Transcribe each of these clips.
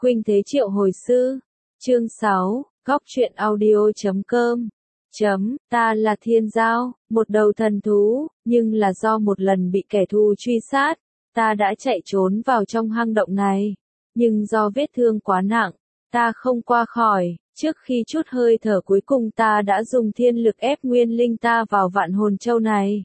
Khuynh Thế Triệu Hồi Sư, chương 6, Góc truyện audio.com. Ta là Thiên Giao, một đầu thần thú, nhưng là do một lần bị kẻ thù truy sát, ta đã chạy trốn vào trong hang động này. Nhưng do vết thương quá nặng, ta không qua khỏi, trước khi chút hơi thở cuối cùng ta đã dùng thiên lực ép nguyên linh ta vào vạn hồn châu này.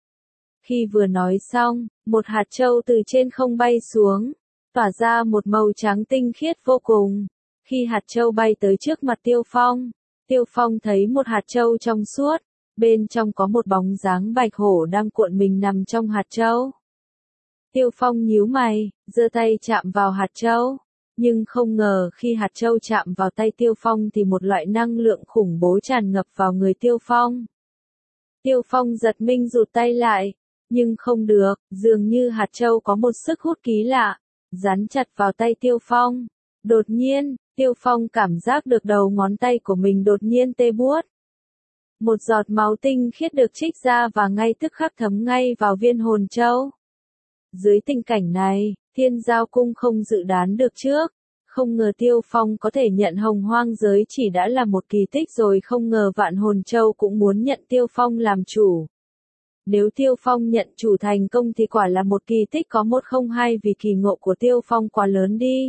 Khi vừa nói xong, một hạt châu từ trên không bay xuống, tỏa ra một màu trắng tinh khiết vô cùng. Khi hạt châu bay tới trước mặt Tiêu Phong thấy một hạt châu trong suốt, bên trong có một bóng dáng bạch hổ đang cuộn mình nằm trong hạt châu. Tiêu Phong nhíu mày, giơ tay chạm vào hạt châu, nhưng không ngờ khi hạt châu chạm vào tay Tiêu Phong thì một loại năng lượng khủng bố tràn ngập vào người Tiêu Phong. Tiêu Phong giật mình rụt tay lại, nhưng không được, dường như hạt châu có một sức hút kỳ lạ, dán chặt vào tay Tiêu Phong. Đột nhiên, Tiêu Phong cảm giác được đầu ngón tay của mình đột nhiên tê buốt. Một giọt máu tinh khiết được trích ra và ngay tức khắc thấm ngay vào viên hồn châu. Dưới tình cảnh này, Thiên Giao Cung không dự đoán được trước. Không ngờ Tiêu Phong có thể nhận Hồng Hoang giới chỉ đã là một kỳ tích rồi, không ngờ vạn hồn châu cũng muốn nhận Tiêu Phong làm chủ. Nếu Tiêu Phong nhận chủ thành công thì quả là một kỳ tích có một không hai, vì kỳ ngộ của Tiêu Phong quá lớn đi.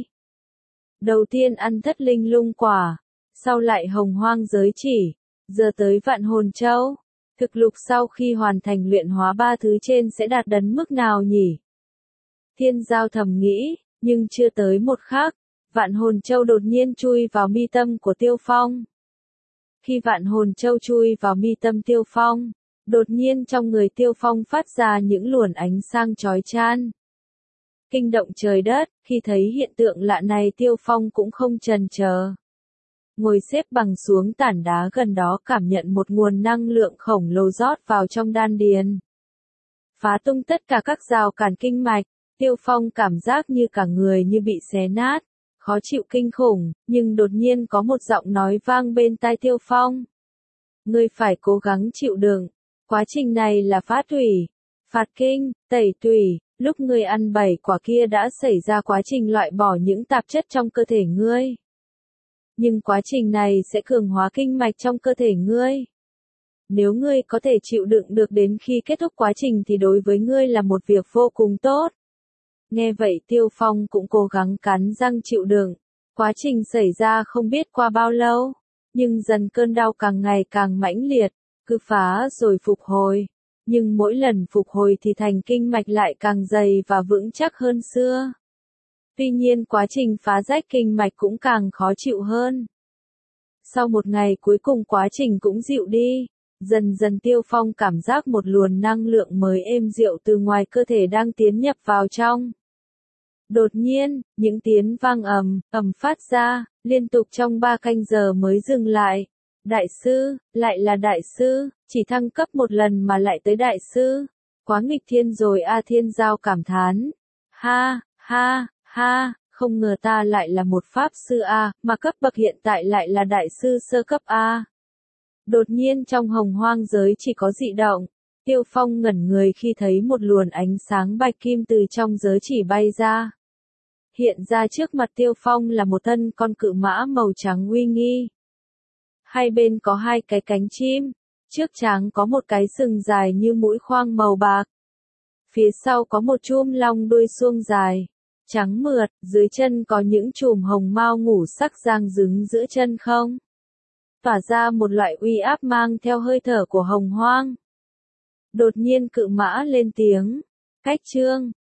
Đầu tiên ăn thất linh lung quả, sau lại Hồng Hoang giới chỉ, giờ tới vạn hồn châu. Thực lực sau khi hoàn thành luyện hóa ba thứ trên sẽ đạt đến mức nào nhỉ? Thiên Giao thầm nghĩ, nhưng chưa tới một khắc, vạn hồn châu đột nhiên chui vào mi tâm của Tiêu Phong. Khi vạn hồn châu chui vào mi tâm Tiêu Phong, đột nhiên trong người Tiêu Phong phát ra những luồng ánh sáng chói chang. Kinh động trời đất, khi thấy hiện tượng lạ này Tiêu Phong cũng không chần chờ. Ngồi xếp bằng xuống tảng đá gần đó, cảm nhận một nguồn năng lượng khổng lồ rót vào trong đan điền. Phá tung tất cả các rào cản kinh mạch, Tiêu Phong cảm giác như cả người như bị xé nát, khó chịu kinh khủng, nhưng đột nhiên có một giọng nói vang bên tai Tiêu Phong. Ngươi phải cố gắng chịu đựng, quá trình này là phá thủy, phạt kinh, tẩy tủy. Lúc ngươi ăn 7 quả kia đã xảy ra quá trình loại bỏ những tạp chất trong cơ thể ngươi. Nhưng quá trình này sẽ cường hóa kinh mạch trong cơ thể ngươi. Nếu ngươi có thể chịu đựng được đến khi kết thúc quá trình thì đối với ngươi là một việc vô cùng tốt. Nghe vậy Tiêu Phong cũng cố gắng cắn răng chịu đựng. Quá trình xảy ra không biết qua bao lâu, nhưng dần cơn đau càng ngày càng mãnh liệt, cứ phá rồi phục hồi. Nhưng mỗi lần phục hồi thì thành kinh mạch lại càng dày và vững chắc hơn xưa. Tuy nhiên quá trình phá rách kinh mạch cũng càng khó chịu hơn. Sau một ngày cuối cùng quá trình cũng dịu đi, dần dần Tiêu Phong cảm giác một luồng năng lượng mới êm dịu từ ngoài cơ thể đang tiến nhập vào trong. Đột nhiên, những tiếng vang ầm phát ra, liên tục trong 3 canh giờ mới dừng lại. Đại sư, lại là đại sư, chỉ thăng cấp một lần mà lại tới đại sư. Quá nghịch thiên rồi a. Thiên Giao cảm thán. Ha, không ngờ ta lại là một pháp sư a, mà cấp bậc hiện tại lại là đại sư sơ cấp a. Đột nhiên trong Hồng Hoang giới chỉ có dị động. Tiêu Phong ngẩn người khi thấy một luồng ánh sáng bạch kim từ trong giới chỉ bay ra. Hiện ra trước mặt Tiêu Phong là một thân con cự mã màu trắng uy nghi. Hai bên có 2 cái cánh chim, trước trán có một cái sừng dài như mũi khoang màu bạc. Phía sau có một chum long đuôi suông dài, trắng mượt, dưới chân có những chùm hồng mao ngũ sắc giang dứng giữa chân không. Tỏa ra một loại uy áp mang theo hơi thở của Hồng Hoang. Đột nhiên cự mã lên tiếng, cách trương,